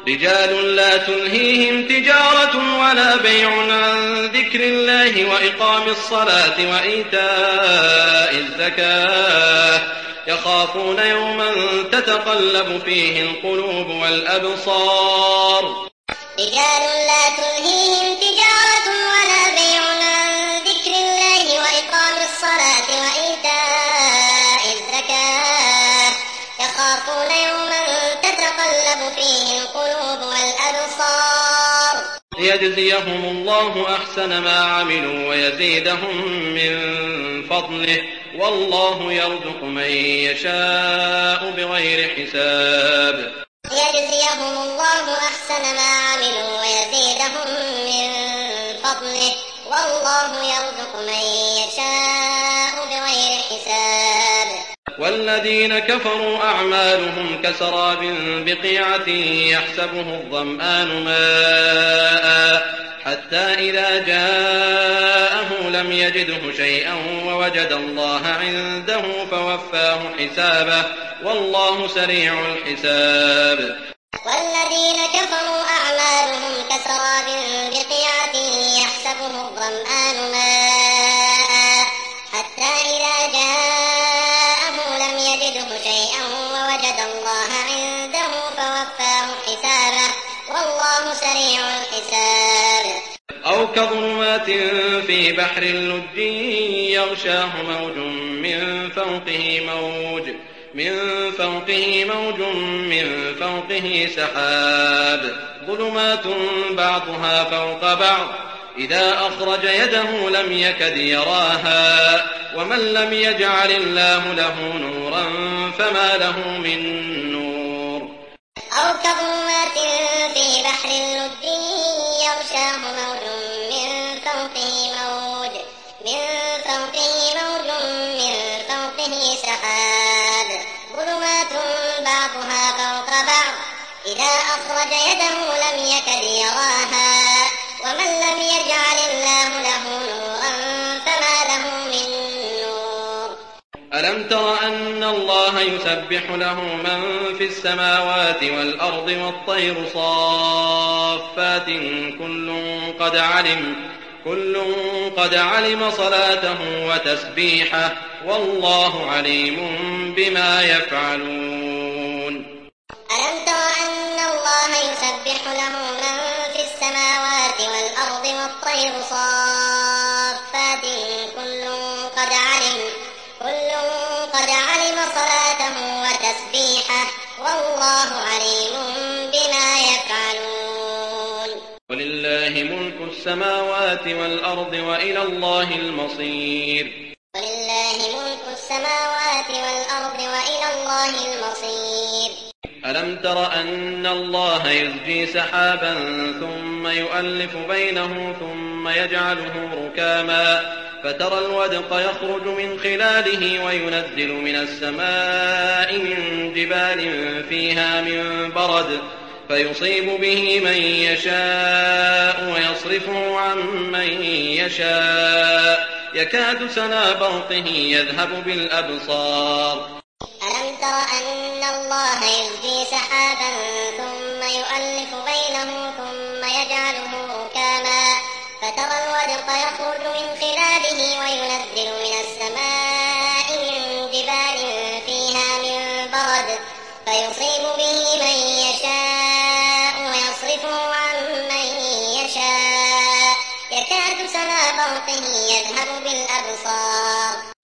رجال لا تلهيهم تجارة ولا بيع عن ذكر الله وإقام الصلاة وإيتاء الزكاة يخافون يوما تتقلب فيه القلوب والأبصار. رجال لا تلهيهم تجارة ولا بيع عن ذكر الله وإقام الصلاة وإيتاء الزكاة يخافون يوما تتقلب فيه القلوب والأبصار. ليجزيهم الله أحسن ما عملوا ويزيدهم من فضله والله يرزق من يشاء بغير حساب. ليجزيهم الله أحسن ما عملوا ويزيدهم من فضله والله يرزق من يشاء بغير حساب. والذين كفروا أعمالهم كسراب بقيعة يحسبه الظمآن ماء حتى إذا جاءه لم يجده شيئا ووجد الله عنده فوفاه حسابه والله سريع الحساب. والذين كفروا أعمالهم كسراب بقيعة يحسبه الظمآن ماء حتى إذا جاءه لم يجده شيئا ووجد الله عنده فوفاه حسابه والله سريع الحساب. أو كظلمات في بحر لج يغشاه موج من فوقه سحاب ظلمات بعضها فوق بعض إذا أخرج يده لم يكد يراها ومن لم يجعل الله له نورا فما له من نور. أو كظلمات في بحر لج يغشاه موج من فوقه سحاب ظلمات بعضها فوق بعض إذا أخرج يده لم يكد يراها ومن لم يجعل الله له نورا فما له من نور. ألم تر أن الله يسبح له من في السماوات والأرض والطير صافات كل قد علم صلاته وتسبيحه والله عليم بما يفعلون. ألم تر أن الله يسبح له من في السماوات والأرض والطير صافات كل قد علم صلاته وتسبيحه والله عليم بما يفعلون. ولله ملك السماوات والأرض وإلى الله المصير. ولله ملك السماوات والأرض وإلى الله المصير. ألم تر أن الله يزجي سحابا ثم يؤلف بينه ثم يجعله ركاما فترى الودق يخرج من خلاله وينزل من السماء من جبال فيها من برد فيصيب به من يشاء ويصرفه عن من يشاء يكاد سنا برقه يذهب بالأبصار. ألم تر أن الله يزجي سحابا ثم يؤلف بينه ثم يجعله ركاما فترى الودق يخرج من خلاله وينزل من السماء من جبال فيها من برد فيصيب به من يشاء ويصرفه عن من يشاء يكاد سنا برقه يذهب بالأبصار.